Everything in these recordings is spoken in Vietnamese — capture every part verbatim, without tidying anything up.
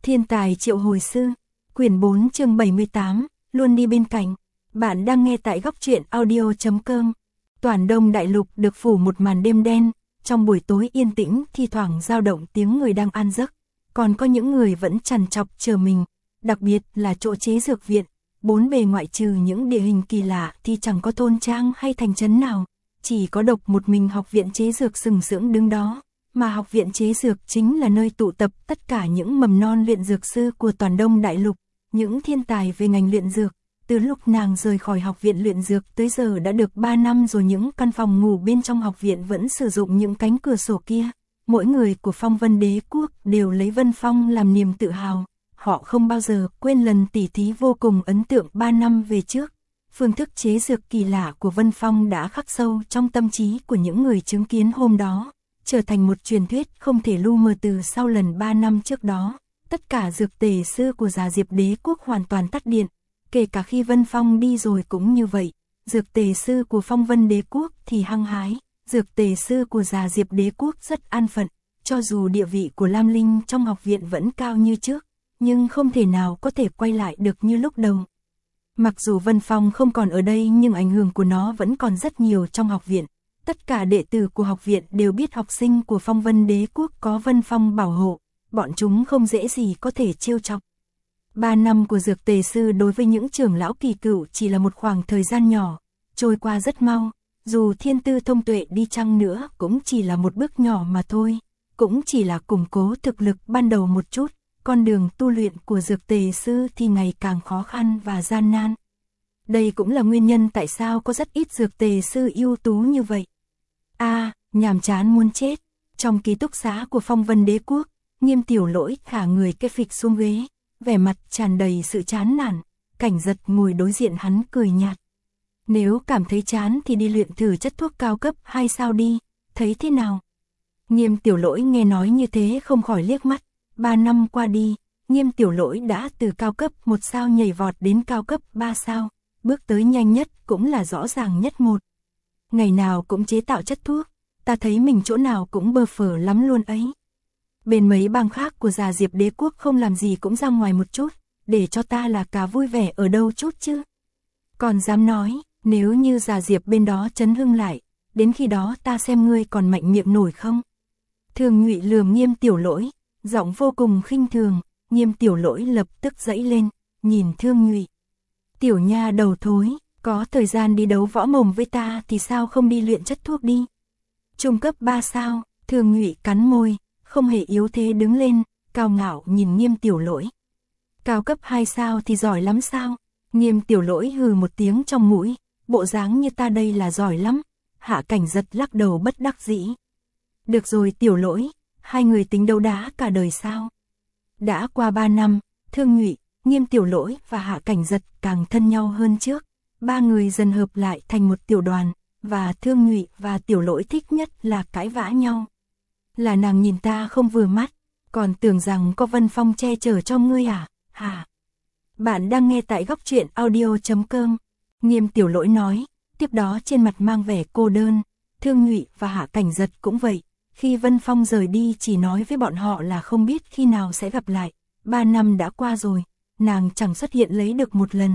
Thiên tài triệu hồi sư, quyển bốn chương bảy mươi tám, luôn đi bên cạnh. Bạn đang nghe tại góc truyện audio chấm com. Toàn Đông Đại Lục được phủ một màn đêm đen, trong buổi tối yên tĩnh thi thoảng dao động tiếng người đang an giấc, còn có những người vẫn trằn trọc chờ mình, đặc biệt là chỗ chế dược viện, bốn bề ngoại trừ những địa hình kỳ lạ thì chẳng có thôn trang hay thành trấn nào, chỉ có độc một mình học viện chế dược sừng sững đứng đó. Mà học viện chế dược chính là nơi tụ tập tất cả những mầm non luyện dược sư của toàn Đông Đại Lục, những thiên tài về ngành luyện dược. Từ lúc nàng rời khỏi học viện luyện dược tới giờ đã được ba năm rồi, những căn phòng ngủ bên trong học viện vẫn sử dụng những cánh cửa sổ kia. Mỗi người của Phong Vân Đế Quốc đều lấy Vân Phong làm niềm tự hào. Họ không bao giờ quên lần tỉ thí vô cùng ấn tượng ba năm về trước. Phương thức chế dược kỳ lạ của Vân Phong đã khắc sâu trong tâm trí của những người chứng kiến hôm đó, trở thành một truyền thuyết không thể lu mờ. Từ sau lần ba năm trước đó, tất cả dược tề sư của Già Diệp Đế Quốc hoàn toàn tắt điện, kể cả khi Vân Phong đi rồi cũng như vậy. Dược tề sư của Phong Vân Đế Quốc thì hăng hái, dược tề sư của Già Diệp Đế Quốc rất an phận, cho dù địa vị của Lam Linh trong học viện vẫn cao như trước, nhưng không thể nào có thể quay lại được như lúc đầu. Mặc dù Vân Phong không còn ở đây nhưng ảnh hưởng của nó vẫn còn rất nhiều trong học viện. Tất cả đệ tử của học viện đều biết học sinh của Phong Vân Đế Quốc có Vân Phong bảo hộ, bọn chúng không dễ gì có thể trêu chọc. Ba năm của dược tề sư đối với những trưởng lão kỳ cựu chỉ là một khoảng thời gian nhỏ, trôi qua rất mau, dù thiên tư thông tuệ đi chăng nữa cũng chỉ là một bước nhỏ mà thôi, cũng chỉ là củng cố thực lực ban đầu một chút, con đường tu luyện của dược tề sư thì ngày càng khó khăn và gian nan. Đây cũng là nguyên nhân tại sao có rất ít dược tề sư ưu tú như vậy. A, à, nhàm chán muốn chết. Trong ký túc xá của Phong Vân Đế Quốc, Nghiêm Tiểu Lỗi thả người kê phịch xuống ghế, vẻ mặt tràn đầy sự chán nản. Cảnh Giật ngồi đối diện hắn cười nhạt. Nếu cảm thấy chán thì đi luyện thử chất thuốc cao cấp hai sao đi, thấy thế nào? Nghiêm Tiểu Lỗi nghe nói như thế không khỏi liếc mắt. Ba năm qua đi, Nghiêm Tiểu Lỗi đã từ cao cấp một sao nhảy vọt đến cao cấp ba sao, bước tới nhanh nhất cũng là rõ ràng nhất một. Ngày nào cũng chế tạo chất thuốc, ta thấy mình chỗ nào cũng bơ phờ lắm luôn ấy. Bên mấy bang khác của Già Diệp Đế Quốc không làm gì cũng ra ngoài một chút, để cho ta là cả vui vẻ ở đâu chút chứ. Còn dám nói, nếu như Già Diệp bên đó chấn hưng lại, đến khi đó ta xem ngươi còn mạnh miệng nổi không? Thường Nhụy lườm Nghiêm Tiểu Lỗi, giọng vô cùng khinh thường. Nghiêm Tiểu Lỗi lập tức dãy lên, nhìn Thương Nhụy. Tiểu nha đầu thối, có thời gian đi đấu võ mồm với ta thì sao không đi luyện chất thuốc đi? Trung cấp ba sao, Thương Nhụy cắn môi, không hề yếu thế đứng lên, cao ngạo nhìn Nghiêm Tiểu Lỗi. Cao cấp hai sao thì giỏi lắm sao? Nghiêm Tiểu Lỗi hừ một tiếng trong mũi, bộ dáng như ta đây là giỏi lắm. Hạ Cảnh Giật lắc đầu bất đắc dĩ. Được rồi Tiểu Lỗi, hai người tính đấu đá cả đời sao? Đã qua ba năm, Thương Nhụy, Nghiêm Tiểu Lỗi và Hạ Cảnh Giật càng thân nhau hơn trước. Ba người dần hợp lại thành một tiểu đoàn, và Thương Nhụy và Tiểu Lỗi thích nhất là cãi vã nhau. Là nàng nhìn ta không vừa mắt, còn tưởng rằng có Vân Phong che chở cho ngươi à? Hả? Bạn đang nghe tại góc truyện audio chấm com. Nghiêm Tiểu Lỗi nói, tiếp đó trên mặt mang vẻ cô đơn. Thương Nhụy và Hạ Cảnh Giật cũng vậy. Khi Vân Phong rời đi chỉ nói với bọn họ là không biết khi nào sẽ gặp lại. Ba năm đã qua rồi, nàng chẳng xuất hiện lấy được một lần.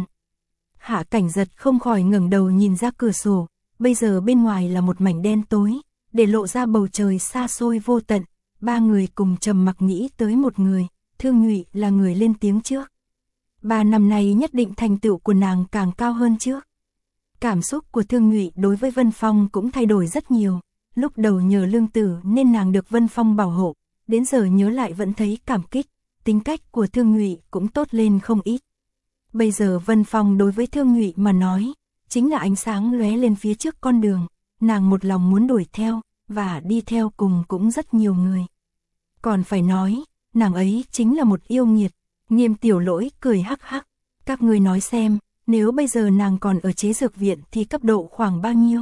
Hạ Cảnh Giật không khỏi ngẩng đầu nhìn ra cửa sổ, bây giờ bên ngoài là một mảnh đen tối, để lộ ra bầu trời xa xôi vô tận. Ba người cùng trầm mặc nghĩ tới một người, Thương Nhụy là người lên tiếng trước. Ba năm nay nhất định thành tựu của nàng càng cao hơn trước. Cảm xúc của Thương Nhụy đối với Vân Phong cũng thay đổi rất nhiều. Lúc đầu nhờ lương tử nên nàng được Vân Phong bảo hộ, đến giờ nhớ lại vẫn thấy cảm kích, tính cách của Thương Nhụy cũng tốt lên không ít. Bây giờ Vân Phong đối với Thương Nhụy mà nói, chính là ánh sáng lóe lên phía trước con đường, nàng một lòng muốn đuổi theo, và đi theo cùng cũng rất nhiều người. Còn phải nói, nàng ấy chính là một yêu nghiệt. Nghiêm Tiểu Lỗi cười hắc hắc, các ngươi nói xem, nếu bây giờ nàng còn ở chế dược viện thì cấp độ khoảng bao nhiêu?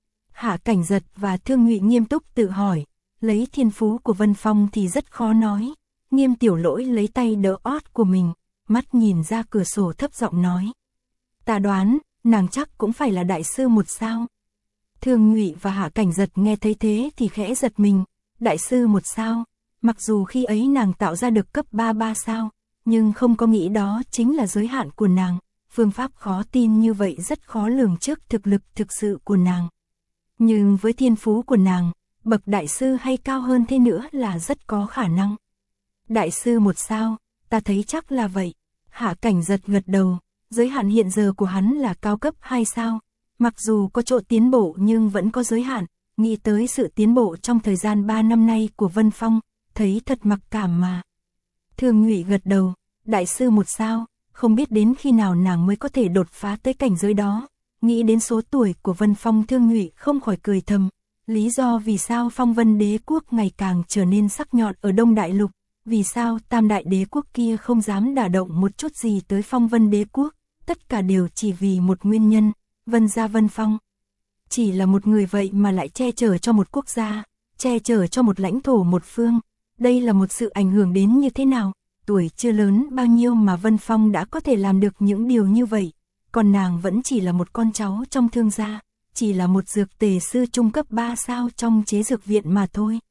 Hạ Cảnh Giật và Thương Nhụy nghiêm túc tự hỏi, lấy thiên phú của Vân Phong thì rất khó nói. Nghiêm Tiểu Lỗi lấy tay đỡ ót của mình, mắt nhìn ra cửa sổ thấp giọng nói. Ta đoán, nàng chắc cũng phải là đại sư một sao. Thương Nhụy và Hạ Cảnh Giật nghe thấy thế thì khẽ giật mình, đại sư một sao, Mặc dù khi ấy nàng tạo ra được cấp ba ba sao, nhưng không có nghĩ đó chính là giới hạn của nàng. Phương pháp khó tin như vậy rất khó lường trước thực lực thực sự của nàng. Nhưng với thiên phú của nàng, bậc đại sư hay cao hơn thế nữa là rất có khả năng. Đại sư một sao, ta thấy chắc là vậy. Hạ Cảnh Giật gật đầu, giới hạn hiện giờ của hắn là cao cấp hai sao. Mặc dù có chỗ tiến bộ nhưng vẫn có giới hạn, nghĩ tới sự tiến bộ trong thời gian ba năm nay của Vân Phong, thấy thật mặc cảm mà. Thương Nhụy gật đầu, đại sư một sao, không biết đến khi nào nàng mới có thể đột phá tới cảnh giới đó. Nghĩ đến số tuổi của Vân Phong, Thương Nhụy không khỏi cười thầm. Lý do vì sao Phong Vân đế quốc ngày càng trở nên sắc nhọn ở Đông Đại Lục, vì sao tam đại đế quốc kia không dám đả động một chút gì tới Phong Vân đế quốc, tất cả đều chỉ vì một nguyên nhân, Vân gia Vân Phong. Chỉ là một người vậy mà lại che chở cho một quốc gia, che chở cho một lãnh thổ một phương, đây là một sự ảnh hưởng đến như thế nào, tuổi chưa lớn bao nhiêu mà Vân Phong đã có thể làm được những điều như vậy, còn nàng vẫn chỉ là một con cháu trong thương gia, chỉ là một dược tề sư trung cấp ba sao trong chế dược viện mà thôi.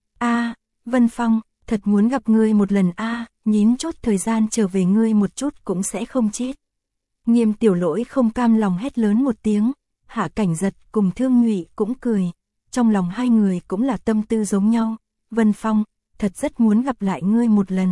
A, Vân Phong, thật muốn gặp ngươi một lần a, à, nhín chốt thời gian trở về ngươi một chút cũng sẽ không chết. Nghiêm Tiểu Lỗi không cam lòng hét lớn một tiếng, Hạ Cảnh Giật cùng Thương Nhụy cũng cười, trong lòng hai người cũng là tâm tư giống nhau, Vân Phong, thật rất muốn gặp lại ngươi một lần.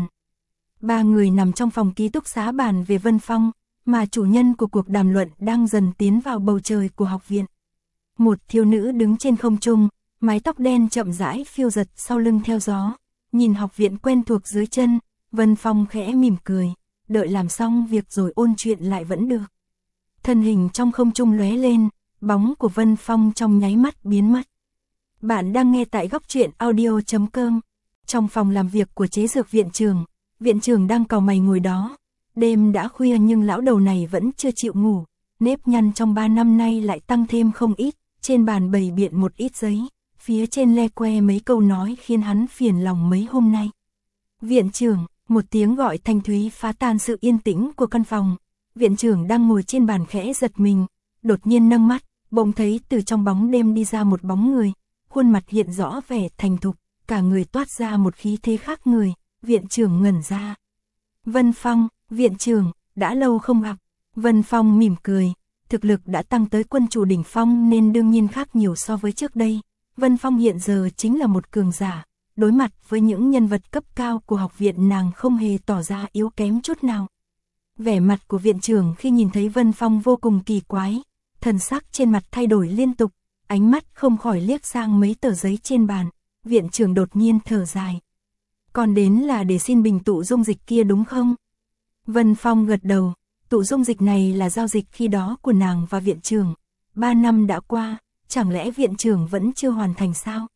Ba người nằm trong phòng ký túc xá bàn về Vân Phong, mà chủ nhân của cuộc đàm luận đang dần tiến vào bầu trời của học viện. Một thiếu nữ đứng trên không trung, mái tóc đen chậm rãi phiêu giật sau lưng theo gió, nhìn học viện quen thuộc dưới chân, Vân Phong khẽ mỉm cười, đợi làm xong việc rồi ôn chuyện lại vẫn được. Thân hình trong không trung lóe lên, bóng của Vân Phong trong nháy mắt biến mất. Bạn đang nghe tại góc truyện audio chấm com. Trong phòng làm việc của chế dược viện trường, viện trưởng đang cau mày ngồi đó. Đêm đã khuya nhưng lão đầu này vẫn chưa chịu ngủ, nếp nhăn trong ba năm nay lại tăng thêm không ít, trên bàn bày biện một ít giấy, phía trên le que mấy câu nói khiến hắn phiền lòng mấy hôm nay. Viện trưởng, một tiếng gọi thanh thúy phá tan sự yên tĩnh của căn phòng. Viện trưởng đang ngồi trên bàn khẽ giật mình, đột nhiên nâng mắt, bỗng thấy từ trong bóng đêm đi ra một bóng người, khuôn mặt hiện rõ vẻ thành thục, cả người toát ra một khí thế khác người. Viện trưởng ngẩn ra. Vân Phong, viện trưởng, đã lâu không gặp. Vân Phong mỉm cười, thực lực đã tăng tới quân chủ đỉnh phong nên đương nhiên khác nhiều so với trước đây. Vân Phong hiện giờ chính là một cường giả, đối mặt với những nhân vật cấp cao của học viện nàng không hề tỏ ra yếu kém chút nào. Vẻ mặt của viện trưởng khi nhìn thấy Vân Phong vô cùng kỳ quái, thần sắc trên mặt thay đổi liên tục, ánh mắt không khỏi liếc sang mấy tờ giấy trên bàn. Viện trưởng đột nhiên thở dài. Còn đến là để xin bình tụ dung dịch kia đúng không? Vân Phong gật đầu, tụ dung dịch này là giao dịch khi đó của nàng và viện trưởng. Ba năm đã qua, chẳng lẽ viện trưởng vẫn chưa hoàn thành sao?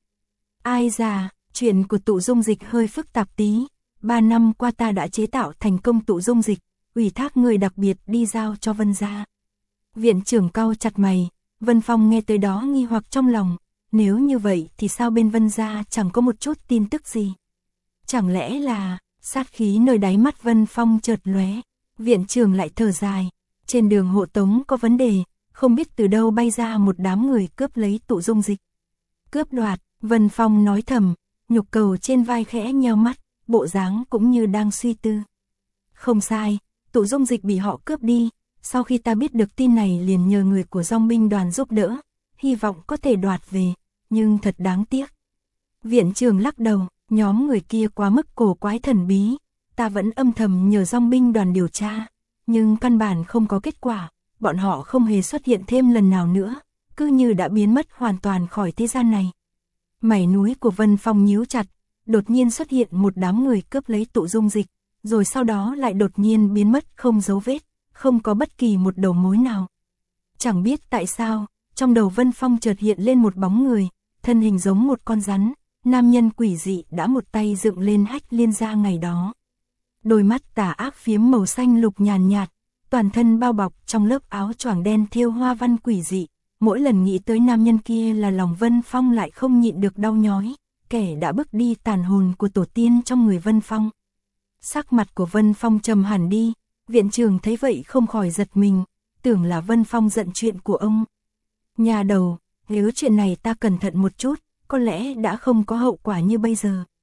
Ai già, chuyện của tụ dung dịch hơi phức tạp tí. Ba năm qua ta đã chế tạo thành công tụ dung dịch, ủy thác người đặc biệt đi giao cho Vân gia. Viện trưởng cau chặt mày, Vân Phong nghe tới đó nghi hoặc trong lòng. Nếu như vậy thì sao bên Vân gia chẳng có một chút tin tức gì? Chẳng lẽ là, sát khí nơi đáy mắt Vân Phong chợt lóe, viện trưởng lại thở dài, trên đường hộ tống có vấn đề, không biết từ đâu bay ra một đám người cướp lấy tụ dung dịch. Cướp đoạt, Vân Phong nói thầm, nhục cầu trên vai khẽ nheo mắt, bộ dáng cũng như đang suy tư. Không sai, tụ dung dịch bị họ cướp đi, sau khi ta biết được tin này liền nhờ người của dòng binh đoàn giúp đỡ, hy vọng có thể đoạt về, nhưng thật đáng tiếc. Viện trưởng lắc đầu. Nhóm người kia quá mức cổ quái thần bí, ta vẫn âm thầm nhờ dòng binh đoàn điều tra, nhưng căn bản không có kết quả, bọn họ không hề xuất hiện thêm lần nào nữa, cứ như đã biến mất hoàn toàn khỏi thế gian này. Mảy núi của Vân Phong nhíu chặt, đột nhiên xuất hiện một đám người cướp lấy tụ dung dịch, rồi sau đó lại đột nhiên biến mất không dấu vết, không có bất kỳ một đầu mối nào. Chẳng biết tại sao, trong đầu Vân Phong chợt hiện lên một bóng người, thân hình giống một con rắn. Nam nhân quỷ dị đã một tay dựng lên hách liên gia ngày đó. Đôi mắt tà ác phiếm màu xanh lục nhàn nhạt, toàn thân bao bọc trong lớp áo choàng đen thêu hoa văn quỷ dị. Mỗi lần nghĩ tới nam nhân kia là lòng Vân Phong lại không nhịn được đau nhói, kẻ đã bức đi tàn hồn của tổ tiên trong người Vân Phong. Sắc mặt của Vân Phong trầm hẳn đi, viện trưởng thấy vậy không khỏi giật mình, tưởng là Vân Phong giận chuyện của ông. Nhà đầu, nếu chuyện này ta cẩn thận một chút, có lẽ đã không có hậu quả như bây giờ.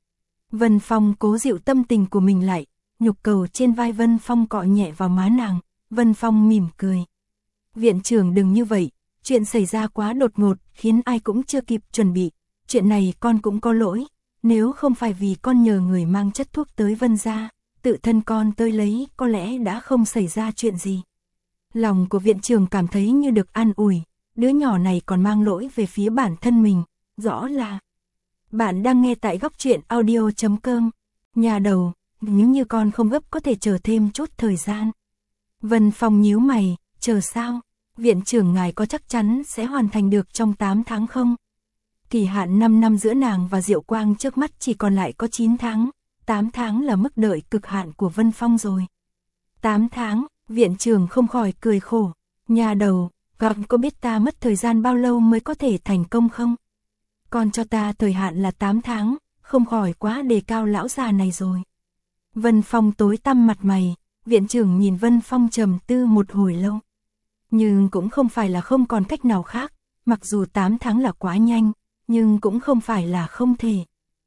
Vân Phong cố dịu tâm tình của mình lại, nhục cầu trên vai Vân Phong cọ nhẹ vào má nàng, Vân Phong mỉm cười. Viện trưởng đừng như vậy, chuyện xảy ra quá đột ngột, khiến ai cũng chưa kịp chuẩn bị, chuyện này con cũng có lỗi, nếu không phải vì con nhờ người mang chất thuốc tới Vân gia, tự thân con tới lấy có lẽ đã không xảy ra chuyện gì. Lòng của viện trưởng cảm thấy như được an ủi, đứa nhỏ này còn mang lỗi về phía bản thân mình, rõ là. Bạn đang nghe tại góc truyện audio chấm com, nhà đầu, nếu như con không gấp có thể chờ thêm chút thời gian. Vân Phong nhíu mày, chờ sao? Viện trưởng ngài có chắc chắn sẽ hoàn thành được trong tám tháng không? Kỳ hạn năm năm giữa nàng và Diệu Quang trước mắt chỉ còn lại có chín tháng, tám tháng là mức đợi cực hạn của Vân Phong rồi. tám tháng, viện trưởng không khỏi cười khổ, nhà đầu, con có biết ta mất thời gian bao lâu mới có thể thành công không? Con cho ta thời hạn là tám tháng, không khỏi quá đề cao lão già này rồi. Vân Phong tối tăm mặt mày, viện trưởng nhìn Vân Phong trầm tư một hồi lâu. Nhưng cũng không phải là không còn cách nào khác, mặc dù tám tháng là quá nhanh, nhưng cũng không phải là không thể.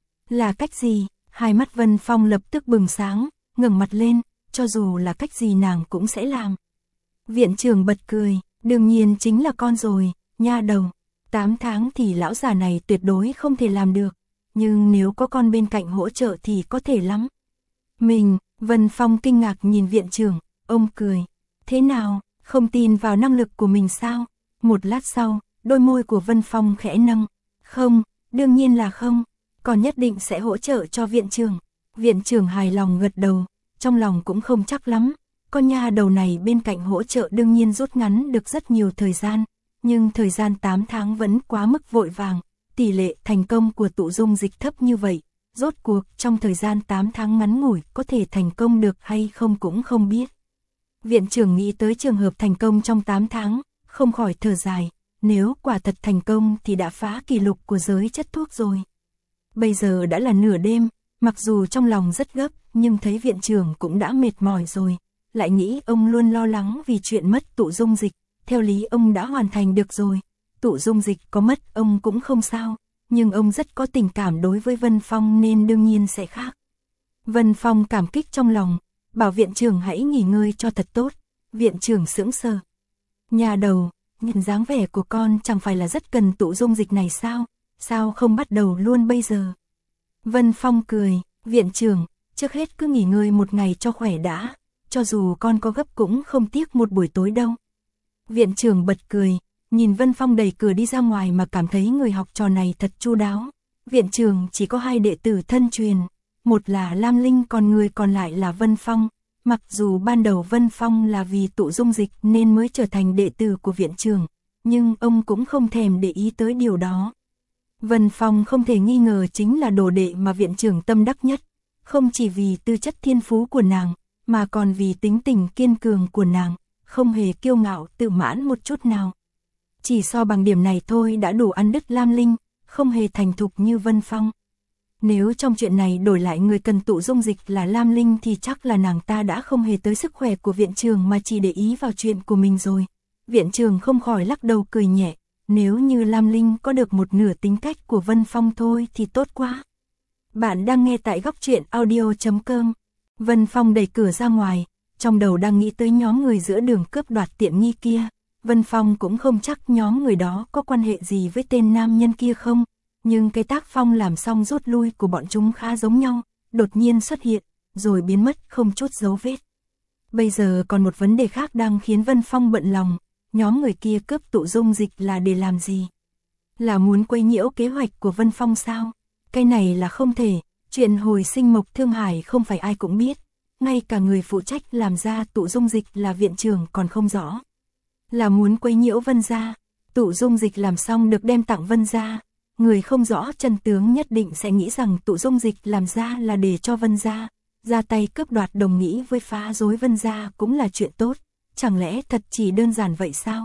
Là cách gì? Hai mắt Vân Phong lập tức bừng sáng, ngẩng mặt lên, cho dù là cách gì nàng cũng sẽ làm. Viện trưởng bật cười, đương nhiên chính là con rồi, nha đầu. tám tháng thì lão già này tuyệt đối không thể làm được, nhưng nếu có con bên cạnh hỗ trợ thì có thể lắm. Mình, Vân Phong kinh ngạc nhìn viện trưởng, ông cười. Thế nào, không tin vào năng lực của mình sao? Một lát sau, đôi môi của Vân Phong khẽ nâng. Không, đương nhiên là không, còn nhất định sẽ hỗ trợ cho viện trưởng. Viện trưởng hài lòng gật đầu, trong lòng cũng không chắc lắm. Con nha đầu này bên cạnh hỗ trợ đương nhiên rút ngắn được rất nhiều thời gian, nhưng thời gian tám tháng vẫn quá mức vội vàng. Tỷ lệ thành công của tụ dung dịch thấp như vậy, rốt cuộc trong thời gian tám tháng ngắn ngủi có thể thành công được hay không cũng không biết. Viện trưởng nghĩ tới trường hợp thành công trong tám tháng, không khỏi thở dài, nếu quả thật thành công thì đã phá kỷ lục của giới chất thuốc rồi. Bây giờ đã là nửa đêm, mặc dù trong lòng rất gấp, nhưng thấy viện trưởng cũng đã mệt mỏi rồi, lại nghĩ ông luôn lo lắng vì chuyện mất tụ dung dịch, theo lý ông đã hoàn thành được rồi, tụ dung dịch có mất ông cũng không sao, nhưng ông rất có tình cảm đối với Vân Phong nên đương nhiên sẽ khác. Vân Phong cảm kích trong lòng, bảo viện trưởng hãy nghỉ ngơi cho thật tốt. Viện trưởng sững sờ. Nhà đầu, nhìn dáng vẻ của con chẳng phải là rất cần tụ dung dịch này sao? Sao không bắt đầu luôn bây giờ? Vân Phong cười, viện trưởng, trước hết cứ nghỉ ngơi một ngày cho khỏe đã, cho dù con có gấp cũng không tiếc một buổi tối đâu. Viện trưởng bật cười, nhìn Vân Phong đẩy cửa đi ra ngoài mà cảm thấy người học trò này thật chu đáo. Viện trưởng chỉ có hai đệ tử thân truyền, một là Lam Linh còn người còn lại là Vân Phong. Mặc dù ban đầu Vân Phong là vì tụ dung dịch nên mới trở thành đệ tử của viện trưởng, nhưng ông cũng không thèm để ý tới điều đó. Vân Phong không thể nghi ngờ chính là đồ đệ mà viện trưởng tâm đắc nhất, không chỉ vì tư chất thiên phú của nàng, mà còn vì tính tình kiên cường của nàng, không hề kiêu ngạo tự mãn một chút nào. Chỉ so bằng điểm này thôi đã đủ ăn đứt Lam Linh, không hề thành thục như Vân Phong. Nếu trong chuyện này đổi lại người cần tụ dung dịch là Lam Linh thì chắc là nàng ta đã không hề tới sức khỏe của viện trưởng mà chỉ để ý vào chuyện của mình rồi. Viện trưởng không khỏi lắc đầu cười nhẹ, nếu như Lam Linh có được một nửa tính cách của Vân Phong thôi thì tốt quá. Bạn đang nghe tại góc truyện audio chấm com. Vân Phong đẩy cửa ra ngoài, trong đầu đang nghĩ tới nhóm người giữa đường cướp đoạt tiện nghi kia. Vân Phong cũng không chắc nhóm người đó có quan hệ gì với tên nam nhân kia không. Nhưng cái tác phong làm xong rút lui của bọn chúng khá giống nhau, đột nhiên xuất hiện, rồi biến mất không chút dấu vết. Bây giờ còn một vấn đề khác đang khiến Vân Phong bận lòng, nhóm người kia cướp tụ dung dịch là để làm gì? Là muốn quấy nhiễu kế hoạch của Vân Phong sao? Cái này là không thể, chuyện hồi sinh Mộc Thương Hải không phải ai cũng biết, ngay cả người phụ trách làm ra tụ dung dịch là viện trưởng còn không rõ. Là muốn quấy nhiễu Vân gia, tụ dung dịch làm xong được đem tặng Vân gia. Người không rõ chân tướng nhất định sẽ nghĩ rằng tụ dung dịch làm ra là để cho Vân gia, ra tay cướp đoạt đồng nghĩ với phá rối Vân gia cũng là chuyện tốt, chẳng lẽ thật chỉ đơn giản vậy sao?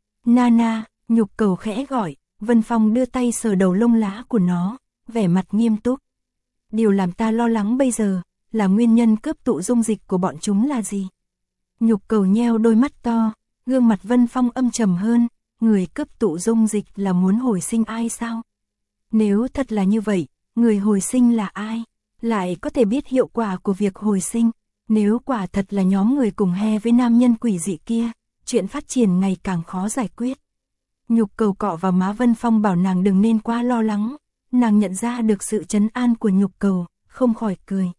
Nana, nhục cầu khẽ gọi, Vân Phong đưa tay sờ đầu lông lá của nó, vẻ mặt nghiêm túc. Điều làm ta lo lắng bây giờ, là nguyên nhân cướp tụ dung dịch của bọn chúng là gì? Nhục cầu nheo đôi mắt to, gương mặt Vân Phong âm trầm hơn, người cướp tụ dung dịch là muốn hồi sinh ai sao? Nếu thật là như vậy, người hồi sinh là ai? lại có thể biết hiệu quả của việc hồi sinh. Nếu quả thật là nhóm người cùng he với nam nhân quỷ dị kia, chuyện phát triển ngày càng khó giải quyết. Nhục Cầu cọ vào má Vân Phong bảo nàng đừng nên quá lo lắng. Nàng nhận ra được sự trấn an của Nhục Cầu, không khỏi cười.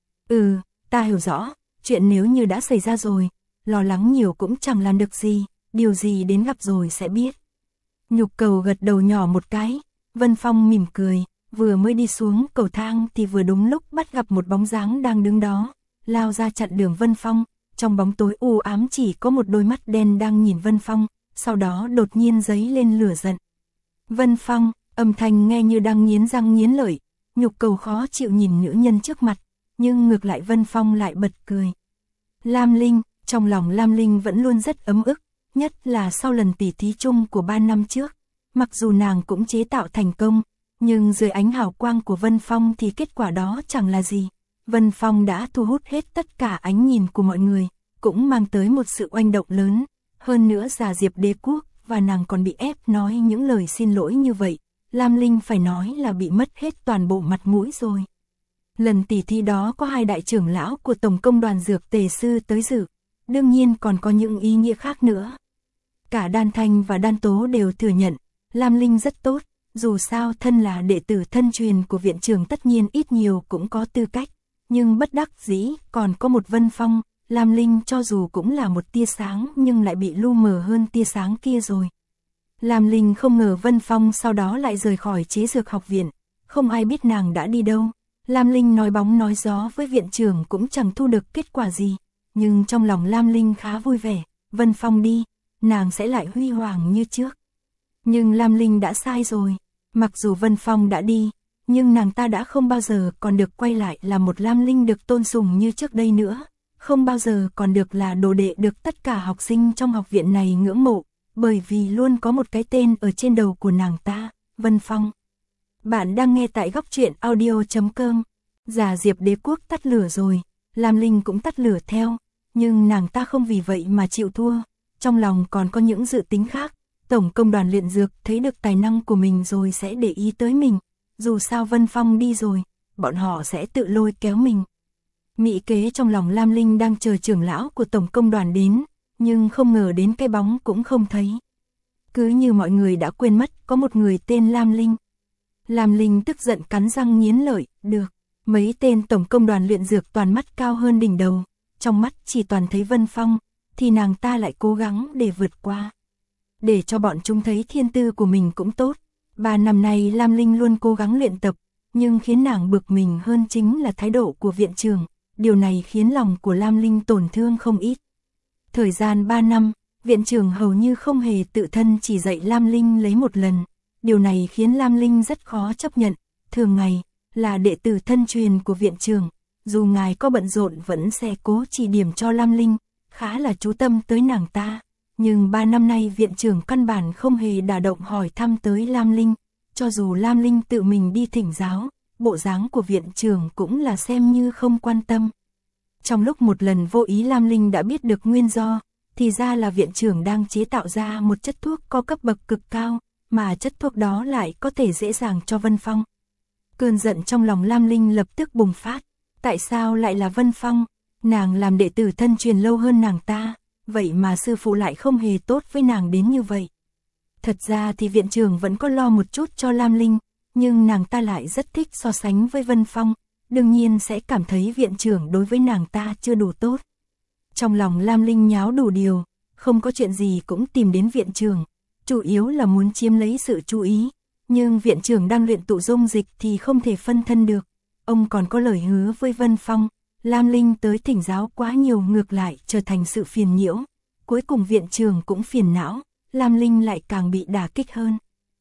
Ừ, ta hiểu rõ, chuyện nếu như đã xảy ra rồi, lo lắng nhiều cũng chẳng làm được gì, điều gì đến gặp rồi sẽ biết. Nhục Cầu gật đầu nhỏ một cái, Vân Phong mỉm cười, vừa mới đi xuống cầu thang thì vừa đúng lúc bắt gặp một bóng dáng đang đứng đó, lao ra chặn đường Vân Phong, trong bóng tối u ám chỉ có một đôi mắt đen đang nhìn Vân Phong, sau đó đột nhiên giấy lên lửa giận. Vân Phong, âm thanh nghe như đang nghiến răng nghiến lợi, Nhục Cầu khó chịu nhìn nữ nhân trước mặt, nhưng ngược lại Vân Phong lại bật cười. Lam Linh, trong lòng Lam Linh vẫn luôn rất ấm ức, nhất là sau lần tỉ thí chung của ba năm trước, mặc dù nàng cũng chế tạo thành công, nhưng dưới ánh hào quang của Vân Phong thì kết quả đó chẳng là gì. Vân Phong đã thu hút hết tất cả ánh nhìn của mọi người, cũng mang tới một sự oanh động lớn, hơn nữa Già Diệp Đế Quốc và nàng còn bị ép nói những lời xin lỗi như vậy, Lam Linh phải nói là bị mất hết toàn bộ mặt mũi rồi. Lần tỉ thí đó có hai đại trưởng lão của Tổng công đoàn Dược Tề Sư tới dự, đương nhiên còn có những ý nghĩa khác nữa. Cả Đan Thanh và Đan Tố đều thừa nhận, Lam Linh rất tốt, dù sao thân là đệ tử thân truyền của viện trưởng tất nhiên ít nhiều cũng có tư cách, nhưng bất đắc dĩ còn có một Vân Phong, Lam Linh cho dù cũng là một tia sáng nhưng lại bị lu mờ hơn tia sáng kia rồi. Lam Linh không ngờ Vân Phong sau đó lại rời khỏi chế dược học viện, không ai biết nàng đã đi đâu. Lam Linh nói bóng nói gió với viện trưởng cũng chẳng thu được kết quả gì, nhưng trong lòng Lam Linh khá vui vẻ, Vân Phong đi, nàng sẽ lại huy hoàng như trước. Nhưng Lam Linh đã sai rồi, mặc dù Vân Phong đã đi, nhưng nàng ta đã không bao giờ còn được quay lại là một Lam Linh được tôn sùng như trước đây nữa, không bao giờ còn được là đồ đệ được tất cả học sinh trong học viện này ngưỡng mộ, bởi vì luôn có một cái tên ở trên đầu của nàng ta, Vân Phong. Bạn đang nghe tại góc truyện audio chấm com. Già Diệp Đế Quốc tắt lửa rồi, Lam Linh cũng tắt lửa theo, nhưng nàng ta không vì vậy mà chịu thua, trong lòng còn có những dự tính khác. Tổng công đoàn luyện dược thấy được tài năng của mình rồi sẽ để ý tới mình, dù sao Vân Phong đi rồi, bọn họ sẽ tự lôi kéo mình. Mị kế trong lòng Lam Linh đang chờ trưởng lão của Tổng công đoàn đến, nhưng không ngờ đến cái bóng cũng không thấy. Cứ như mọi người đã quên mất có một người tên Lam Linh. Lam Linh tức giận cắn răng nghiến lợi, được, mấy tên Tổng công đoàn luyện dược toàn mắt cao hơn đỉnh đầu, trong mắt chỉ toàn thấy Vân Phong, thì nàng ta lại cố gắng để vượt qua. Để cho bọn chúng thấy thiên tư của mình cũng tốt. Ba năm nay Lam Linh luôn cố gắng luyện tập, nhưng khiến nàng bực mình hơn chính là thái độ của viện trưởng. Điều này khiến lòng của Lam Linh tổn thương không ít. Thời gian ba năm, viện trưởng hầu như không hề tự thân chỉ dạy Lam Linh lấy một lần. Điều này khiến Lam Linh rất khó chấp nhận. Thường ngày, là đệ tử thân truyền của viện trưởng, dù ngài có bận rộn vẫn sẽ cố chỉ điểm cho Lam Linh, khá là chú tâm tới nàng ta. Nhưng ba năm nay viện trưởng căn bản không hề đả động hỏi thăm tới Lam Linh, cho dù Lam Linh tự mình đi thỉnh giáo, bộ dáng của viện trưởng cũng là xem như không quan tâm. Trong lúc một lần vô ý Lam Linh đã biết được nguyên do, thì ra là viện trưởng đang chế tạo ra một chất thuốc có cấp bậc cực cao, mà chất thuốc đó lại có thể dễ dàng cho Vân Phong. Cơn giận trong lòng Lam Linh lập tức bùng phát, tại sao lại là Vân Phong, nàng làm đệ tử thân truyền lâu hơn nàng ta. Vậy mà sư phụ lại không hề tốt với nàng đến như vậy. Thật ra thì viện trưởng vẫn có lo một chút cho Lam Linh, nhưng nàng ta lại rất thích so sánh với Vân Phong, đương nhiên sẽ cảm thấy viện trưởng đối với nàng ta chưa đủ tốt. Trong lòng Lam Linh nháo đủ điều, không có chuyện gì cũng tìm đến viện trưởng, chủ yếu là muốn chiếm lấy sự chú ý, nhưng viện trưởng đang luyện tụ dung dịch thì không thể phân thân được. Ông còn có lời hứa với Vân Phong. Lam Linh tới thỉnh giáo quá nhiều ngược lại trở thành sự phiền nhiễu, cuối cùng viện trưởng cũng phiền não, Lam Linh lại càng bị đả kích hơn.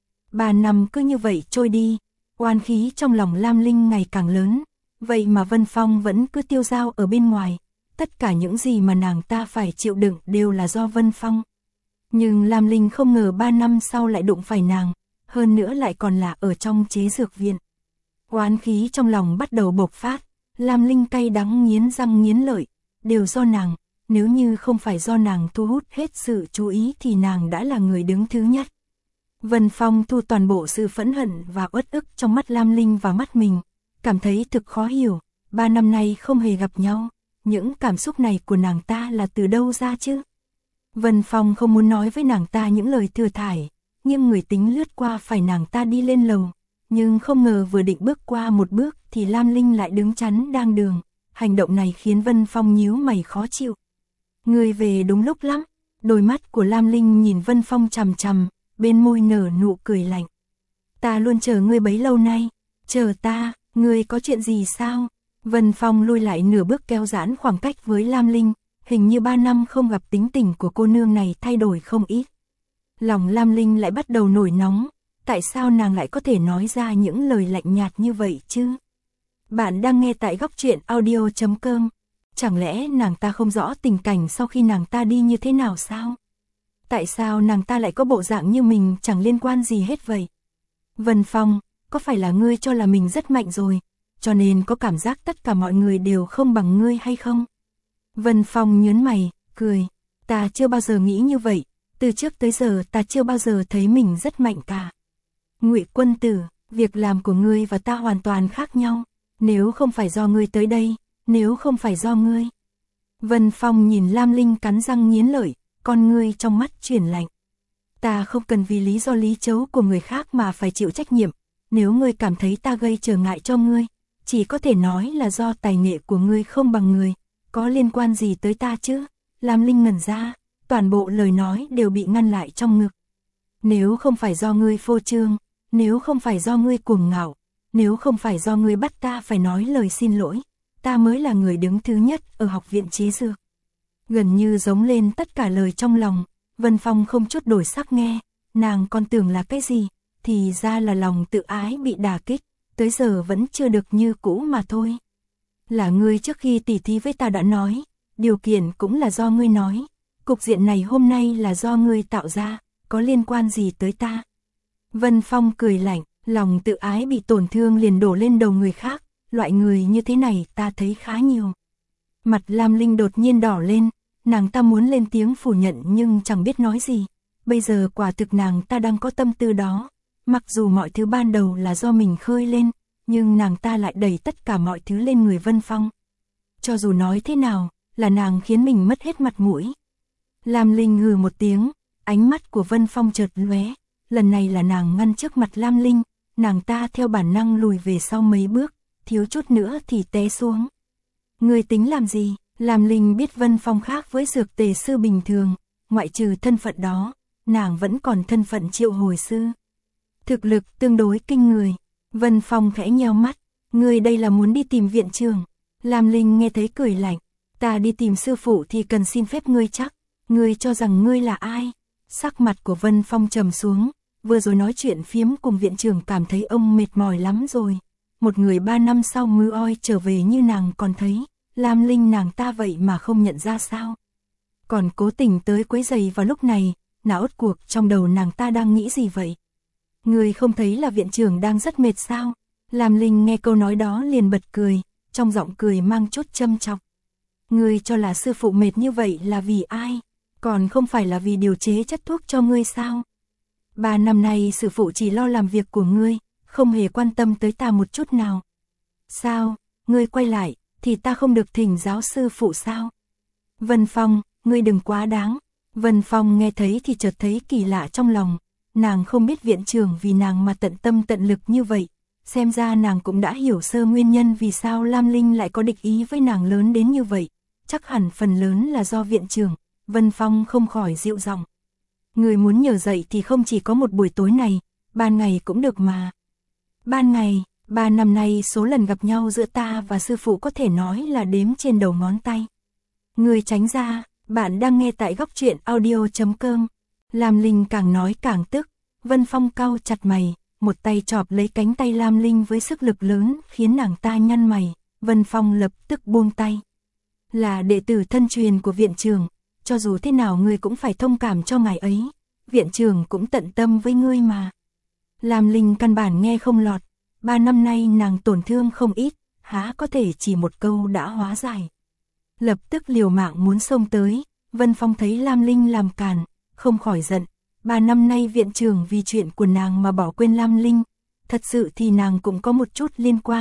Ba năm cứ như vậy trôi đi, oan khí trong lòng Lam Linh ngày càng lớn, vậy mà Vân Phong vẫn cứ tiêu dao ở bên ngoài, tất cả những gì mà nàng ta phải chịu đựng đều là do Vân Phong. Nhưng Lam Linh không ngờ ba năm sau lại đụng phải nàng, hơn nữa lại còn là ở trong chế dược viện. Oán khí trong lòng bắt đầu bộc phát. Lam Linh cay đắng nghiến răng nghiến lợi, đều do nàng, nếu như không phải do nàng thu hút hết sự chú ý thì nàng đã là người đứng thứ nhất. Vân Phong thu toàn bộ sự phẫn hận và uất ức trong mắt Lam Linh vào mắt mình, cảm thấy thực khó hiểu, ba năm nay không hề gặp nhau, những cảm xúc này của nàng ta là từ đâu ra chứ? Vân Phong không muốn nói với nàng ta những lời thừa thải, nghiêng người tính lướt qua phải nàng ta đi lên lầu, nhưng không ngờ vừa định bước qua một bước thì Lam Linh lại đứng chắn đang đường, hành động này khiến Vân Phong nhíu mày khó chịu. Ngươi về đúng lúc lắm, đôi mắt của Lam Linh nhìn Vân Phong chằm chằm, bên môi nở nụ cười lạnh. Ta luôn chờ ngươi bấy lâu nay, chờ ta, ngươi có chuyện gì sao? Vân Phong lui lại nửa bước kéo giãn khoảng cách với Lam Linh, hình như ba năm không gặp tính tình của cô nương này thay đổi không ít. Lòng Lam Linh lại bắt đầu nổi nóng, tại sao nàng lại có thể nói ra những lời lạnh nhạt như vậy chứ? Bạn đang nghe tại góc truyện audio chấm com. Chẳng lẽ nàng ta không rõ tình cảnh sau khi nàng ta đi như thế nào sao? Tại sao nàng ta lại có bộ dạng như mình chẳng liên quan gì hết vậy? Vân Phong, có phải là ngươi cho là mình rất mạnh rồi, cho nên có cảm giác tất cả mọi người đều không bằng ngươi hay không? Vân Phong nhớn mày, cười, ta chưa bao giờ nghĩ như vậy, từ trước tới giờ ta chưa bao giờ thấy mình rất mạnh cả. Ngụy Quân Tử, việc làm của ngươi và ta hoàn toàn khác nhau, nếu không phải do ngươi tới đây, nếu không phải do ngươi. Vân Phong nhìn Lam Linh cắn răng nghiến lợi, con ngươi trong mắt chuyển lạnh. Ta không cần vì lý do lý chấu của người khác mà phải chịu trách nhiệm, nếu ngươi cảm thấy ta gây trở ngại cho ngươi, chỉ có thể nói là do tài nghệ của ngươi không bằng người, có liên quan gì tới ta chứ? Lam Linh ngẩn ra, toàn bộ lời nói đều bị ngăn lại trong ngực. Nếu không phải do ngươi phô trương, nếu không phải do ngươi cuồng ngạo, nếu không phải do ngươi bắt ta phải nói lời xin lỗi, ta mới là người đứng thứ nhất ở học viện chế dược. Gần như giống lên tất cả lời trong lòng, Vân Phong không chút đổi sắc nghe, nàng còn tưởng là cái gì, thì ra là lòng tự ái bị đả kích, tới giờ vẫn chưa được như cũ mà thôi. Là ngươi trước khi tỉ thí với ta đã nói, điều kiện cũng là do ngươi nói, cục diện này hôm nay là do ngươi tạo ra, có liên quan gì tới ta? Vân Phong cười lạnh, lòng tự ái bị tổn thương liền đổ lên đầu người khác, loại người như thế này ta thấy khá nhiều. Mặt Lam Linh đột nhiên đỏ lên, nàng ta muốn lên tiếng phủ nhận nhưng chẳng biết nói gì, bây giờ quả thực nàng ta đang có tâm tư đó, mặc dù mọi thứ ban đầu là do mình khơi lên, nhưng nàng ta lại đẩy tất cả mọi thứ lên người Vân Phong. Cho dù nói thế nào, là nàng khiến mình mất hết mặt mũi. Lam Linh hừ một tiếng, ánh mắt của Vân Phong chợt lóe, lần này là nàng ngăn trước mặt Lam Linh, nàng ta theo bản năng lùi về sau mấy bước, thiếu chút nữa thì té xuống. Người tính làm gì? Lam Linh biết Vân Phong khác với dược tề sư bình thường, ngoại trừ thân phận đó, nàng vẫn còn thân phận triệu hồi sư. Thực lực tương đối kinh người. Vân Phong khẽ nheo mắt, ngươi đây là muốn đi tìm viện trưởng. Lam Linh nghe thấy cười lạnh, ta đi tìm sư phụ thì cần xin phép ngươi chắc, ngươi cho rằng ngươi là ai? Sắc mặt của Vân Phong trầm xuống, vừa rồi nói chuyện phiếm cùng viện trưởng cảm thấy ông mệt mỏi lắm rồi. Một người ba năm sau mưa oi trở về như nàng còn thấy, Lam Linh nàng ta vậy mà không nhận ra sao? Còn cố tình tới quấy giày vào lúc này, não ốt cuộc trong đầu nàng ta đang nghĩ gì vậy? Ngươi không thấy là viện trưởng đang rất mệt sao? Lam Linh nghe câu nói đó liền bật cười, trong giọng cười mang chút châm chọc. Ngươi cho là sư phụ mệt như vậy là vì ai? Còn không phải là vì điều chế chất thuốc cho ngươi sao? Ba năm nay sư phụ chỉ lo làm việc của ngươi, không hề quan tâm tới ta một chút nào. Sao, ngươi quay lại, thì ta không được thỉnh giáo sư phụ sao? Vân Phong, ngươi đừng quá đáng. Vân Phong nghe thấy thì chợt thấy kỳ lạ trong lòng, nàng không biết viện trưởng vì nàng mà tận tâm tận lực như vậy, xem ra nàng cũng đã hiểu sơ nguyên nhân vì sao Lam Linh lại có địch ý với nàng lớn đến như vậy, chắc hẳn phần lớn là do viện trưởng. Vân Phong không khỏi dịu giọng. Người muốn nhờ dạy thì không chỉ có một buổi tối này, ban ngày cũng được mà. Ban ngày, ba năm nay số lần gặp nhau giữa ta và sư phụ có thể nói là đếm trên đầu ngón tay. Người tránh ra, bạn đang nghe tại góc truyện audio chấm com. Lam Linh càng nói càng tức, Vân Phong cau chặt mày, một tay chọp lấy cánh tay Lam Linh với sức lực lớn khiến nàng ta nhăn mày, Vân Phong lập tức buông tay. Là đệ tử thân truyền của viện trưởng, cho dù thế nào ngươi cũng phải thông cảm cho ngài ấy, viện trưởng cũng tận tâm với ngươi mà. Lam Linh căn bản nghe không lọt, ba năm nay nàng tổn thương không ít, há có thể chỉ một câu đã hóa giải. Lập tức liều mạng muốn xông tới, Vân Phong thấy Lam Linh làm càn, không khỏi giận, ba năm nay viện trưởng vì chuyện của nàng mà bỏ quên Lam Linh, thật sự thì nàng cũng có một chút liên quan,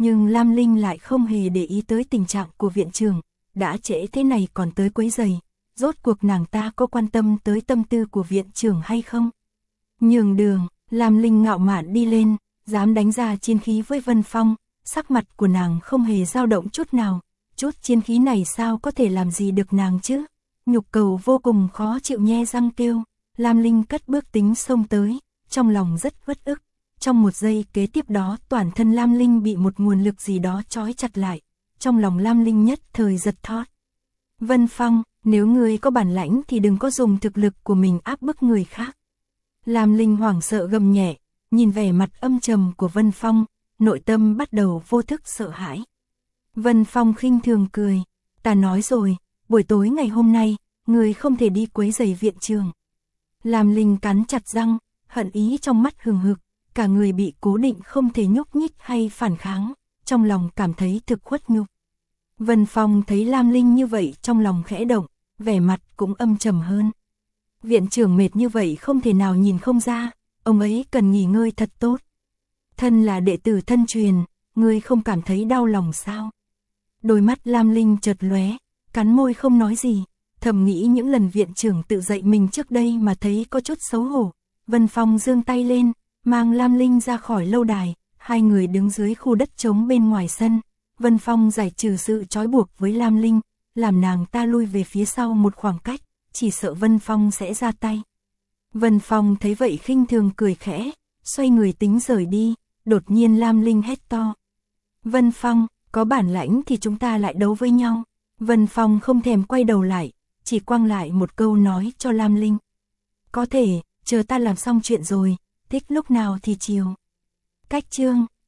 Nhưng Lam Linh lại không hề để ý tới tình trạng của viện trưởng, đã trễ thế này còn tới quấy rầy, rốt cuộc nàng ta có quan tâm tới tâm tư của viện trưởng hay không? Nhường đường, Lam Linh ngạo mạn đi lên, dám đánh ra chiến khí với Vân Phong, sắc mặt của nàng không hề dao động chút nào, chút chiến khí này sao có thể làm gì được nàng chứ? Nhục cầu vô cùng khó chịu nhe răng kêu, Lam Linh cất bước tính xông tới, trong lòng rất uất ức. Trong một giây kế tiếp đó toàn thân Lam Linh bị một nguồn lực gì đó trói chặt lại, trong lòng Lam Linh nhất thời giật thót. Vân Phong, nếu ngươi có bản lãnh thì đừng có dùng thực lực của mình áp bức người khác. Lam Linh hoảng sợ gầm nhẹ, nhìn vẻ mặt âm trầm của Vân Phong, nội tâm bắt đầu vô thức sợ hãi. Vân Phong khinh thường cười, ta nói rồi, buổi tối ngày hôm nay, ngươi không thể đi quấy rầy viện trường. Lam Linh cắn chặt răng, hận ý trong mắt hừng hực, cả người bị cố định không thể nhúc nhích hay phản kháng, trong lòng cảm thấy thực khuất nhục. Vân Phong thấy Lam Linh như vậy trong lòng khẽ động, vẻ mặt cũng âm trầm hơn. Viện trưởng mệt như vậy không thể nào nhìn không ra, ông ấy cần nghỉ ngơi thật tốt. Thân là đệ tử thân truyền, ngươi không cảm thấy đau lòng sao? Đôi mắt Lam Linh chợt lóe, cắn môi không nói gì, thầm nghĩ những lần viện trưởng tự dạy mình trước đây mà thấy có chút xấu hổ. Vân Phong giương tay lên, mang Lam Linh ra khỏi lâu đài, hai người đứng dưới khu đất trống bên ngoài sân. Vân Phong giải trừ sự trói buộc với Lam Linh, làm nàng ta lui về phía sau một khoảng cách, chỉ sợ Vân Phong sẽ ra tay. Vân Phong thấy vậy khinh thường cười khẽ, xoay người tính rời đi, đột nhiên Lam Linh hét to. Vân Phong, có bản lãnh thì chúng ta lại đấu với nhau. Vân Phong không thèm quay đầu lại, chỉ quăng lại một câu nói cho Lam Linh. Có thể, chờ ta làm xong chuyện rồi, thích lúc nào thì chiều. Cách chương